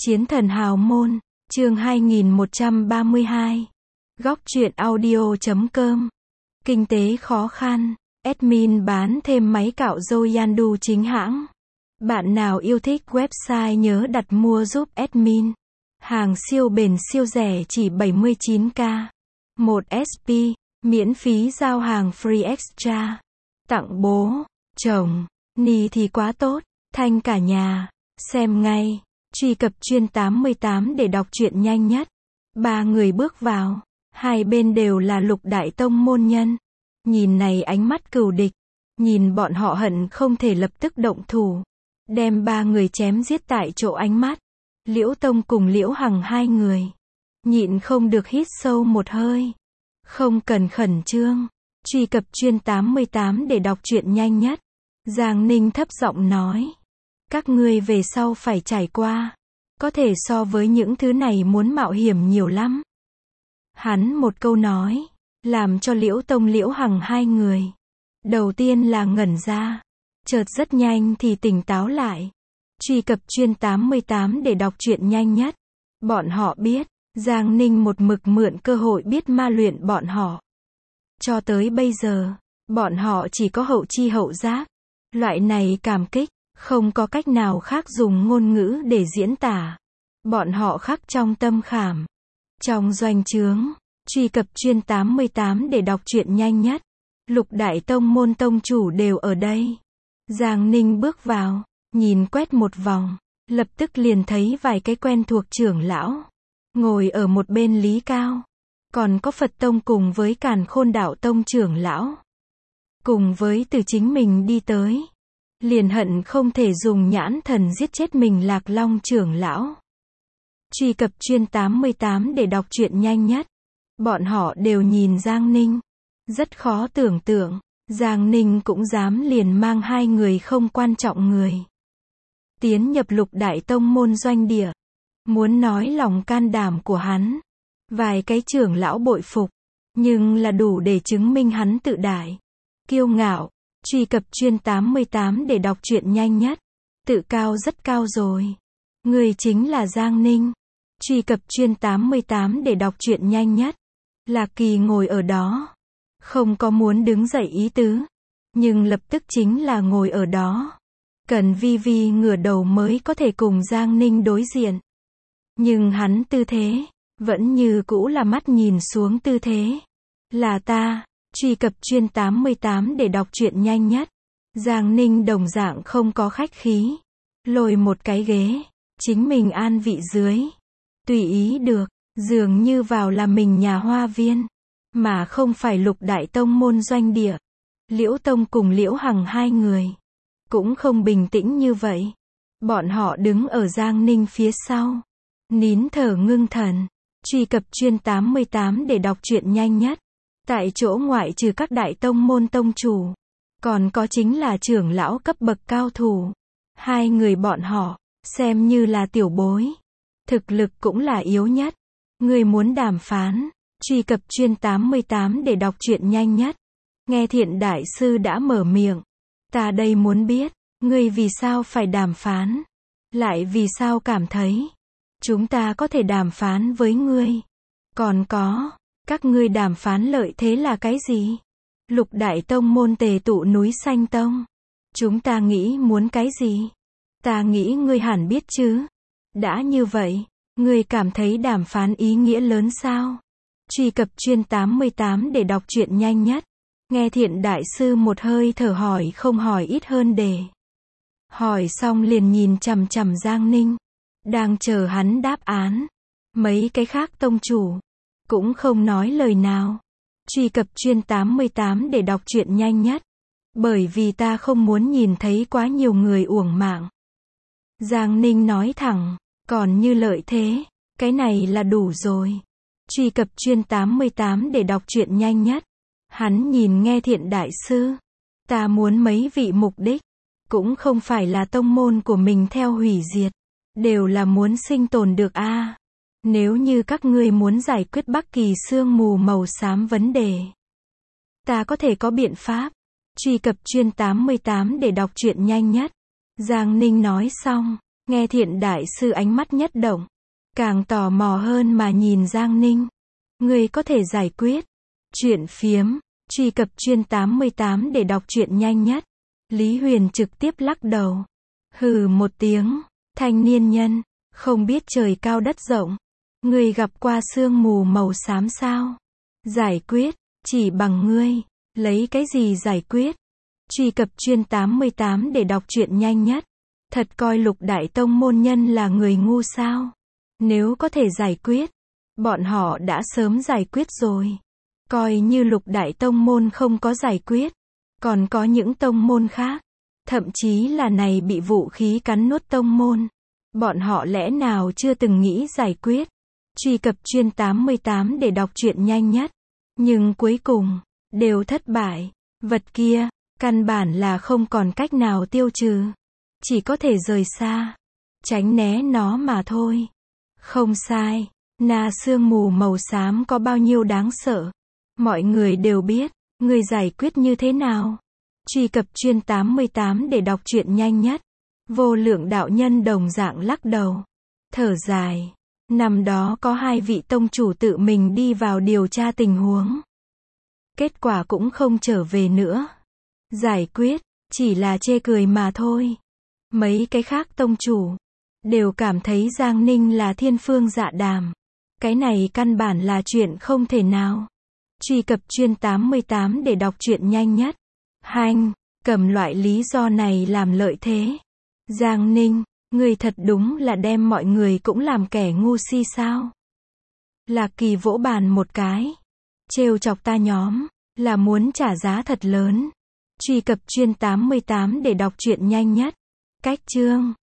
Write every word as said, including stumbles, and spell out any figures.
Chiến thần hào môn, chương hai nghìn một trăm ba mươi hai. Góc truyện audio chấm com. Kinh tế khó khăn, admin bán thêm máy cạo râu Yandu chính hãng. Bạn nào yêu thích website nhớ đặt mua giúp admin. Hàng siêu bền siêu rẻ chỉ bảy mươi chín k. một ét pê, miễn phí giao hàng free extra. Tặng bố, chồng, ni thì quá tốt, thanh cả nhà. Xem ngay. Truy cập chuyên tám mươi tám để đọc truyện nhanh nhất. Ba người bước vào. Hai bên đều là lục đại tông môn nhân. Nhìn này ánh mắt cừu địch. Nhìn bọn họ hận không thể lập tức động thủ. Đem ba người chém giết tại chỗ ánh mắt. Liễu Tông cùng Liễu Hằng hai người. Nhịn không được hít sâu một hơi. Không cần khẩn trương. Truy cập chuyên tám mươi tám để đọc truyện nhanh nhất. Giang Ninh thấp giọng nói. Các ngươi về sau phải trải qua. Có thể so với những thứ này muốn mạo hiểm nhiều lắm. Hắn một câu nói. Làm cho Liễu Tông Liễu Hằng hai người. Đầu tiên là ngẩn ra. Chợt rất nhanh thì tỉnh táo lại. Truy cập chuyên tám mươi tám để đọc truyện nhanh nhất. Bọn họ biết. Giang Ninh một mực mượn cơ hội biết ma luyện bọn họ. Cho tới bây giờ. Bọn họ chỉ có hậu chi hậu giác. Loại này cảm kích. Không có cách nào khác dùng ngôn ngữ để diễn tả. Bọn họ khắc trong tâm khảm. Trong doanh trướng. Truy cập chuyên tám mươi tám để đọc truyện nhanh nhất. Lục đại tông môn tông chủ đều ở đây. Giang Ninh bước vào. Nhìn quét một vòng. Lập tức liền thấy vài cái quen thuộc trưởng lão. Ngồi ở một bên Lý Cao. Còn có Phật Tông cùng với Càn Khôn Đạo Tông trưởng lão. Cùng với từ chính mình đi tới. Liền hận không thể dùng nhãn thần giết chết mình Lạc Long trưởng lão. Truy cập chuyên tám mươi tám để đọc truyện nhanh nhất. Bọn họ đều nhìn Giang Ninh. Rất khó tưởng tượng. Giang Ninh cũng dám liền mang hai người không quan trọng người. Tiến nhập lục đại tông môn doanh địa. Muốn nói lòng can đảm của hắn. Vài cái trưởng lão bội phục. Nhưng là đủ để chứng minh hắn tự đại. Kiêu ngạo. Truy cập chuyên tám mươi tám để đọc truyện nhanh nhất. Tự cao rất cao rồi. Người chính là Giang Ninh. Truy cập chuyên tám mươi tám để đọc truyện nhanh nhất. Lạc Kỳ ngồi ở đó. Không có muốn đứng dậy ý tứ. Nhưng lập tức chính là ngồi ở đó. Cần Vi Vi ngửa đầu mới có thể cùng Giang Ninh đối diện. Nhưng hắn tư thế. Vẫn như cũ là mắt nhìn xuống tư thế. Là ta. Truy cập chuyên tám mươi tám để đọc truyện nhanh nhất. Giang Ninh đồng dạng không có khách khí. Lôi một cái ghế. Chính mình an vị dưới. Tùy ý được. Dường như vào là mình nhà hoa viên. Mà không phải lục đại tông môn doanh địa. Liễu Tông cùng Liễu Hằng hai người. Cũng không bình tĩnh như vậy. Bọn họ đứng ở Giang Ninh phía sau. Nín thở ngưng thần. Truy cập chuyên tám mươi tám để đọc truyện nhanh nhất. Tại chỗ ngoại trừ các đại tông môn tông chủ. Còn có chính là trưởng lão cấp bậc cao thủ. Hai người bọn họ. Xem như là tiểu bối. Thực lực cũng là yếu nhất. Người muốn đàm phán. Truy cập chuyên tám mươi tám để đọc truyện nhanh nhất. Nghe Thiện đại sư đã mở miệng. Ta đây muốn biết. Ngươi vì sao phải đàm phán. Lại vì sao cảm thấy. Chúng ta có thể đàm phán với ngươi. Còn có. Các ngươi đàm phán lợi thế là cái gì? Lục đại tông môn tề tụ núi xanh tông. Chúng ta nghĩ muốn cái gì? Ta nghĩ ngươi hẳn biết chứ. Đã như vậy. Ngươi cảm thấy đàm phán ý nghĩa lớn sao? Truy cập chuyên tám mươi tám để đọc truyện nhanh nhất. Nghe Thiện đại sư một hơi thở hỏi không hỏi ít hơn đề. Hỏi xong liền nhìn chằm chằm Giang Ninh. Đang chờ hắn đáp án. Mấy cái khác tông chủ. Cũng không nói lời nào. Truy cập chuyên tám mươi tám để đọc truyện nhanh nhất. Bởi vì ta không muốn nhìn thấy quá nhiều người uổng mạng. Giang Ninh nói thẳng. Còn như lợi thế. Cái này là đủ rồi. Truy cập chuyên tám mươi tám để đọc truyện nhanh nhất. Hắn nhìn nghe Thiện đại sư. Ta muốn mấy vị mục đích. Cũng không phải là tông môn của mình theo hủy diệt. Đều là muốn sinh tồn được a. À. Nếu như các ngươi muốn giải quyết Bắc Kỳ sương mù màu xám vấn đề. Ta có thể có biện pháp. Truy cập chuyên tám mươi tám để đọc truyện nhanh nhất. Giang Ninh nói xong. Nghe Thiện đại sư ánh mắt nhất động. Càng tò mò hơn mà nhìn Giang Ninh. Người có thể giải quyết. Chuyện phiếm. Truy cập chuyên tám mươi tám để đọc truyện nhanh nhất. Lý Huyền trực tiếp lắc đầu. Hừ một tiếng. Thanh niên nhân. Không biết trời cao đất rộng. Người gặp qua sương mù màu xám sao? Giải quyết. Chỉ bằng ngươi. Lấy cái gì giải quyết? Truy cập chuyên tám mươi tám để đọc truyện nhanh nhất. Thật coi Lục Đại Tông môn nhân là người ngu sao? Nếu có thể giải quyết, bọn họ đã sớm giải quyết rồi. Coi như Lục Đại Tông môn không có giải quyết, còn có những tông môn khác, thậm chí là này bị vũ khí cắn nuốt tông môn, bọn họ lẽ nào chưa từng nghĩ giải quyết. Truy cập chuyên tám mươi tám để đọc truyện nhanh nhất. Nhưng cuối cùng, đều thất bại. Vật kia, căn bản là không còn cách nào tiêu trừ. Chỉ có thể rời xa, tránh né nó mà thôi. Không sai, na sương mù màu xám có bao nhiêu đáng sợ. Mọi người đều biết, người giải quyết như thế nào. Truy cập chuyên tám mươi tám để đọc truyện nhanh nhất. Vô Lượng đạo nhân đồng dạng lắc đầu. Thở dài. Năm đó có hai vị tông chủ tự mình đi vào điều tra tình huống. Kết quả cũng không trở về nữa. Giải quyết, chỉ là chê cười mà thôi. Mấy cái khác tông chủ đều cảm thấy Giang Ninh là thiên phương dạ đàm. Cái này căn bản là chuyện không thể nào. Truy cập chuyên tám mươi tám để đọc truyện nhanh nhất. Hanh, cầm loại lý do này làm lợi thế. Giang Ninh, người thật đúng là đem mọi người cũng làm kẻ ngu si sao? Lạc Kỳ vỗ bàn một cái. Trêu chọc ta nhóm, là muốn trả giá thật lớn. Truy cập chuyên tám mươi tám để đọc truyện nhanh nhất. Cách chương